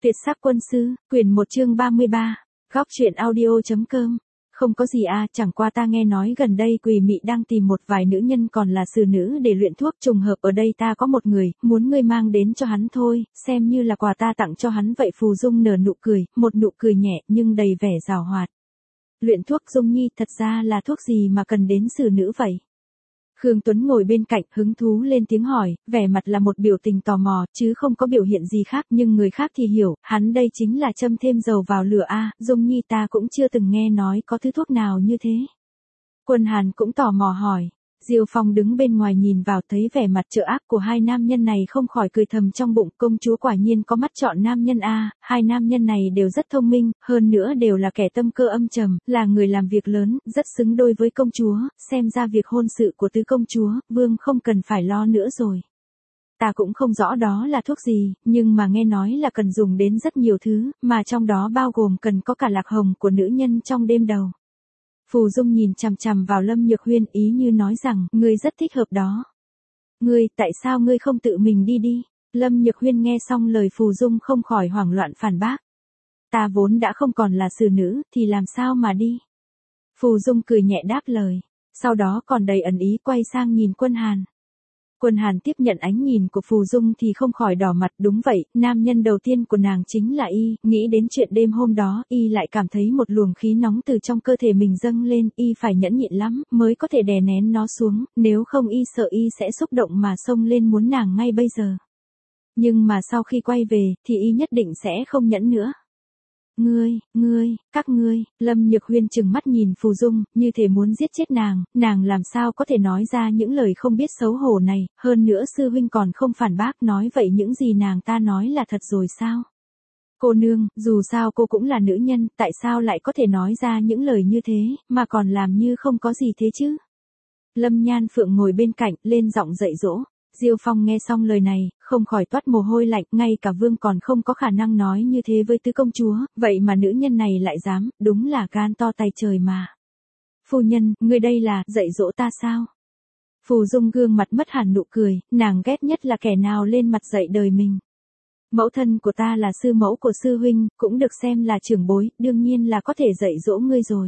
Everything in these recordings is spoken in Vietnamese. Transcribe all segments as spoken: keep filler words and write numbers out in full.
Tuyệt sắc quân sư, quyển một chương ba mươi ba, góc truyện audio.com. Không có gì à, chẳng qua ta nghe nói gần đây Quỳ Mị đang tìm một vài nữ nhân còn là xử nữ để luyện thuốc, trùng hợp ở đây ta có một người, muốn ngươi mang đến cho hắn thôi, xem như là quà ta tặng cho hắn vậy. Phù Dung nở nụ cười, một nụ cười nhẹ nhưng đầy vẻ giảo hoạt. Luyện thuốc Dung Nhi, thật ra là thuốc gì mà cần đến xử nữ vậy? Khương Tuấn ngồi bên cạnh hứng thú lên tiếng hỏi, vẻ mặt là một biểu tình tò mò, chứ không có biểu hiện gì khác, nhưng người khác thì hiểu, hắn đây chính là châm thêm dầu vào lửa a. Dung Nhi, ta cũng chưa từng nghe nói có thứ thuốc nào như thế. Quân Hàn cũng tò mò hỏi. Diêu Phong đứng bên ngoài nhìn vào, thấy vẻ mặt trợ ác của hai nam nhân này không khỏi cười thầm trong bụng, công chúa quả nhiên có mắt chọn nam nhân a. Hai nam nhân này đều rất thông minh, hơn nữa đều là kẻ tâm cơ âm trầm, là người làm việc lớn, rất xứng đôi với công chúa, xem ra việc hôn sự của tứ công chúa, vương không cần phải lo nữa rồi. Ta cũng không rõ đó là thuốc gì, nhưng mà nghe nói là cần dùng đến rất nhiều thứ, mà trong đó bao gồm cần có cả lạc hồng của nữ nhân trong đêm đầu. Phù Dung nhìn chằm chằm vào Lâm Nhược Huyên, ý như nói rằng, ngươi rất thích hợp đó. Ngươi, tại sao ngươi không tự mình đi đi? Lâm Nhược Huyên nghe xong lời Phù Dung không khỏi hoảng loạn phản bác. Ta vốn đã không còn là xử nữ, thì làm sao mà đi? Phù Dung cười nhẹ đáp lời, sau đó còn đầy ẩn ý quay sang nhìn Quân Hàn. Quân Hàn tiếp nhận ánh nhìn của Phù Dung thì không khỏi đỏ mặt, đúng vậy, nam nhân đầu tiên của nàng chính là y, nghĩ đến chuyện đêm hôm đó, y lại cảm thấy một luồng khí nóng từ trong cơ thể mình dâng lên, y phải nhẫn nhịn lắm, mới có thể đè nén nó xuống, nếu không y sợ y sẽ xúc động mà xông lên muốn nàng ngay bây giờ. Nhưng mà sau khi quay về, thì y nhất định sẽ không nhẫn nữa. Ngươi, ngươi, các ngươi, Lâm Nhược Huyên trừng mắt nhìn Phù Dung, như thể muốn giết chết nàng, nàng làm sao có thể nói ra những lời không biết xấu hổ này, hơn nữa sư huynh còn không phản bác, nói vậy những gì nàng ta nói là thật rồi sao? Cô nương, dù sao cô cũng là nữ nhân, tại sao lại có thể nói ra những lời như thế, mà còn làm như không có gì thế chứ? Lâm Nhan Phượng ngồi bên cạnh, lên giọng dạy dỗ. Diêu Phong nghe xong lời này, không khỏi toát mồ hôi lạnh, ngay cả vương còn không có khả năng nói như thế với tứ công chúa, vậy mà nữ nhân này lại dám, đúng là gan to tay trời mà. Phu nhân, ngươi đây là, dạy dỗ ta sao? Phù Dung gương mặt mất hẳn nụ cười, nàng ghét nhất là kẻ nào lên mặt dạy đời mình. Mẫu thân của ta là sư mẫu của sư huynh, cũng được xem là trưởng bối, đương nhiên là có thể dạy dỗ ngươi rồi.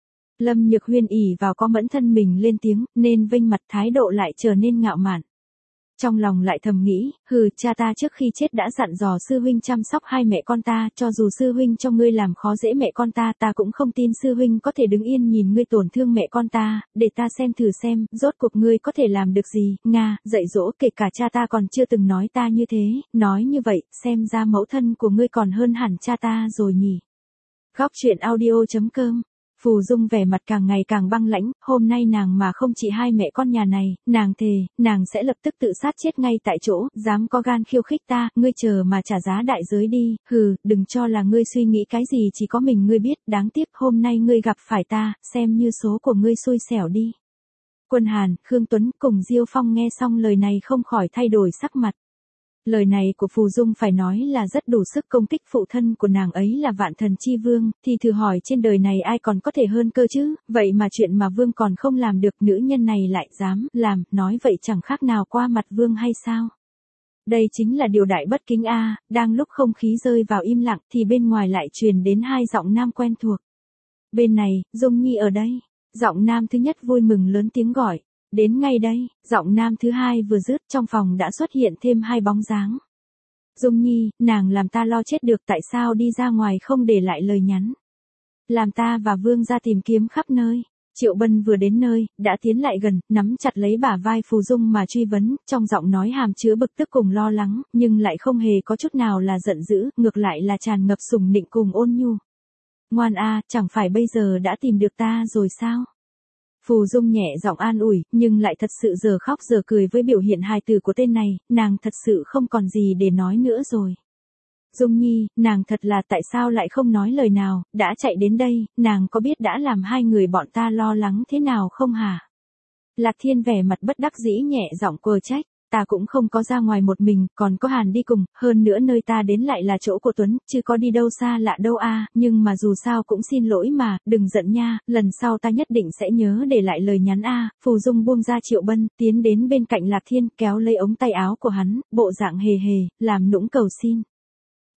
Lâm Nhược Huyên ỉ vào có mẫn thân mình lên tiếng, nên vênh mặt, thái độ lại trở nên ngạo mạn. Trong lòng lại thầm nghĩ, hừ, cha ta trước khi chết đã dặn dò sư huynh chăm sóc hai mẹ con ta, cho dù sư huynh cho ngươi làm khó dễ mẹ con ta, ta cũng không tin sư huynh có thể đứng yên nhìn ngươi tổn thương mẹ con ta, để ta xem thử xem, rốt cuộc ngươi có thể làm được gì. Nga, dạy dỗ, kể cả cha ta còn chưa từng nói ta như thế, nói như vậy, xem ra mẫu thân của ngươi còn hơn hẳn cha ta rồi nhỉ. Góc truyện audio.com. Phù Dung vẻ mặt càng ngày càng băng lãnh, hôm nay nàng mà không chỉ hai mẹ con nhà này, nàng thề, nàng sẽ lập tức tự sát chết ngay tại chỗ, dám có gan khiêu khích ta, ngươi chờ mà trả giá đại giới đi, hừ, đừng cho là ngươi suy nghĩ cái gì chỉ có mình ngươi biết, đáng tiếc hôm nay ngươi gặp phải ta, xem như số của ngươi xui xẻo đi. Quân Hàn, Khương Tuấn cùng Diêu Phong nghe xong lời này không khỏi thay đổi sắc mặt. Lời này của Phù Dung phải nói là rất đủ sức công kích phụ thân của nàng ấy là Vạn Thần Chi Vương, thì thử hỏi trên đời này ai còn có thể hơn cơ chứ, vậy mà chuyện mà Vương còn không làm được nữ nhân này lại dám làm, nói vậy chẳng khác nào qua mặt Vương hay sao? Đây chính là điều đại bất kính a. Đang lúc không khí rơi vào im lặng thì bên ngoài lại truyền đến hai giọng nam quen thuộc. Bên này, Dung Nhi ở đây. Giọng nam thứ nhất vui mừng lớn tiếng gọi. Đến ngay đây, giọng nam thứ hai vừa dứt trong phòng đã xuất hiện thêm hai bóng dáng. Dung Nhi, nàng làm ta lo chết được, tại sao đi ra ngoài không để lại lời nhắn. Làm ta và Vương ra tìm kiếm khắp nơi. Triệu Bân vừa đến nơi, đã tiến lại gần, nắm chặt lấy bả vai Phù Dung mà truy vấn, trong giọng nói hàm chứa bực tức cùng lo lắng, nhưng lại không hề có chút nào là giận dữ, ngược lại là tràn ngập sủng nịnh cùng ôn nhu. Ngoan a, chẳng phải bây giờ đã tìm được ta rồi sao? Phù Dung nhẹ giọng an ủi, nhưng lại thật sự giờ khóc giờ cười với biểu hiện hài tử của tên này, nàng thật sự không còn gì để nói nữa rồi. Dung Nhi, nàng thật là tại sao lại không nói lời nào, đã chạy đến đây, nàng có biết đã làm hai người bọn ta lo lắng thế nào không hả? Lạc Thiên vẻ mặt bất đắc dĩ nhẹ giọng quờ trách. Ta cũng không có ra ngoài một mình, còn có Hàn đi cùng, hơn nữa nơi ta đến lại là chỗ của Tuấn, chứ có đi đâu xa lạ đâu a. Nhưng mà dù sao cũng xin lỗi mà, đừng giận nha, lần sau ta nhất định sẽ nhớ để lại lời nhắn a. Phù Dung buông ra Triệu Bân, tiến đến bên cạnh Lạc Thiên, kéo lấy ống tay áo của hắn, bộ dạng hề hề, làm nũng cầu xin.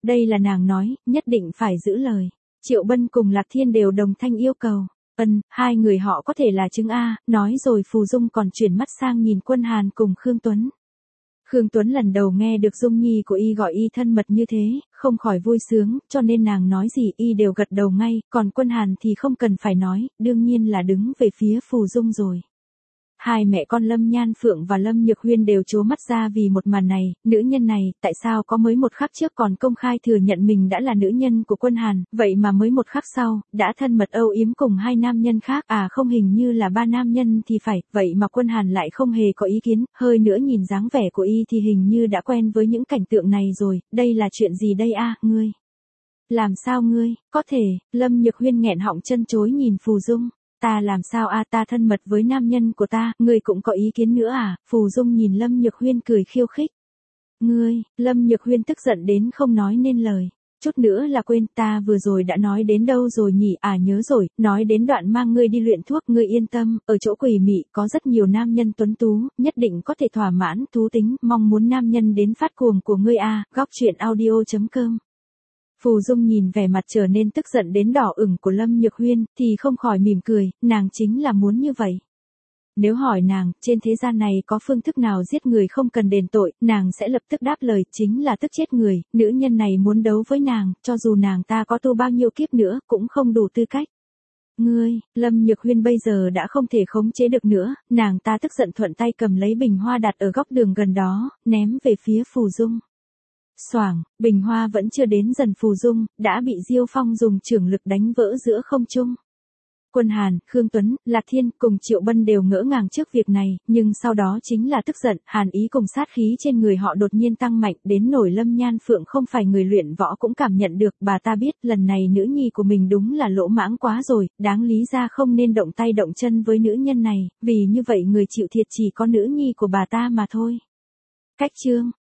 Đây là nàng nói, nhất định phải giữ lời. Triệu Bân cùng Lạc Thiên đều đồng thanh yêu cầu. Ân, hai người họ có thể là chứng A, nói rồi Phù Dung còn chuyển mắt sang nhìn Quân Hàn cùng Khương Tuấn. Khương Tuấn lần đầu nghe được Dung Nhi của y gọi y thân mật như thế, không khỏi vui sướng, cho nên nàng nói gì y đều gật đầu ngay, còn Quân Hàn thì không cần phải nói, đương nhiên là đứng về phía Phù Dung rồi. Hai mẹ con Lâm Nhan Phượng và Lâm Nhược Huyên đều trố mắt ra vì một màn này, nữ nhân này, tại sao có mới một khắc trước còn công khai thừa nhận mình đã là nữ nhân của Quân Hàn, vậy mà mới một khắc sau, đã thân mật âu yếm cùng hai nam nhân khác, à không hình như là ba nam nhân thì phải, vậy mà Quân Hàn lại không hề có ý kiến, hơi nữa nhìn dáng vẻ của y thì hình như đã quen với những cảnh tượng này rồi, đây là chuyện gì đây a, ngươi? Làm sao ngươi, có thể, Lâm Nhược Huyên nghẹn họng chân chối nhìn Phù Dung. Ta làm sao a, ta thân mật với nam nhân của ta, ngươi cũng có ý kiến nữa à? Phù Dung nhìn Lâm Nhược Huyên cười khiêu khích. Ngươi, Lâm Nhược Huyên tức giận đến không nói nên lời. Chút nữa là quên, ta vừa rồi đã nói đến đâu rồi nhỉ? À nhớ rồi, nói đến đoạn mang ngươi đi luyện thuốc, ngươi yên tâm, ở chỗ Quỷ Mị có rất nhiều nam nhân tuấn tú, nhất định có thể thỏa mãn thú tính, mong muốn nam nhân đến phát cuồng của ngươi a. Góc truyện audio chấm com. Phù Dung nhìn vẻ mặt trở nên tức giận đến đỏ ửng của Lâm Nhược Huyên, thì không khỏi mỉm cười, nàng chính là muốn như vậy. Nếu hỏi nàng, trên thế gian này có phương thức nào giết người không cần đền tội, nàng sẽ lập tức đáp lời, chính là tức chết người, nữ nhân này muốn đấu với nàng, cho dù nàng ta có tu bao nhiêu kiếp nữa, cũng không đủ tư cách. Ngươi, Lâm Nhược Huyên bây giờ đã không thể khống chế được nữa, nàng ta tức giận thuận tay cầm lấy bình hoa đặt ở góc đường gần đó, ném về phía Phù Dung. Xoảng, bình hoa vẫn chưa đến dần Phù Dung, đã bị Diêu Phong dùng chưởng lực đánh vỡ giữa không trung. Quân Hàn, Khương Tuấn, Lạc Thiên cùng Triệu Bân đều ngỡ ngàng trước việc này, nhưng sau đó chính là tức giận, hàn ý cùng sát khí trên người họ đột nhiên tăng mạnh, đến nổi Lâm Nhan Phượng không phải người luyện võ cũng cảm nhận được, bà ta biết lần này nữ nhi của mình đúng là lỗ mãng quá rồi, đáng lý ra không nên động tay động chân với nữ nhân này, vì như vậy người chịu thiệt chỉ có nữ nhi của bà ta mà thôi. Cách chương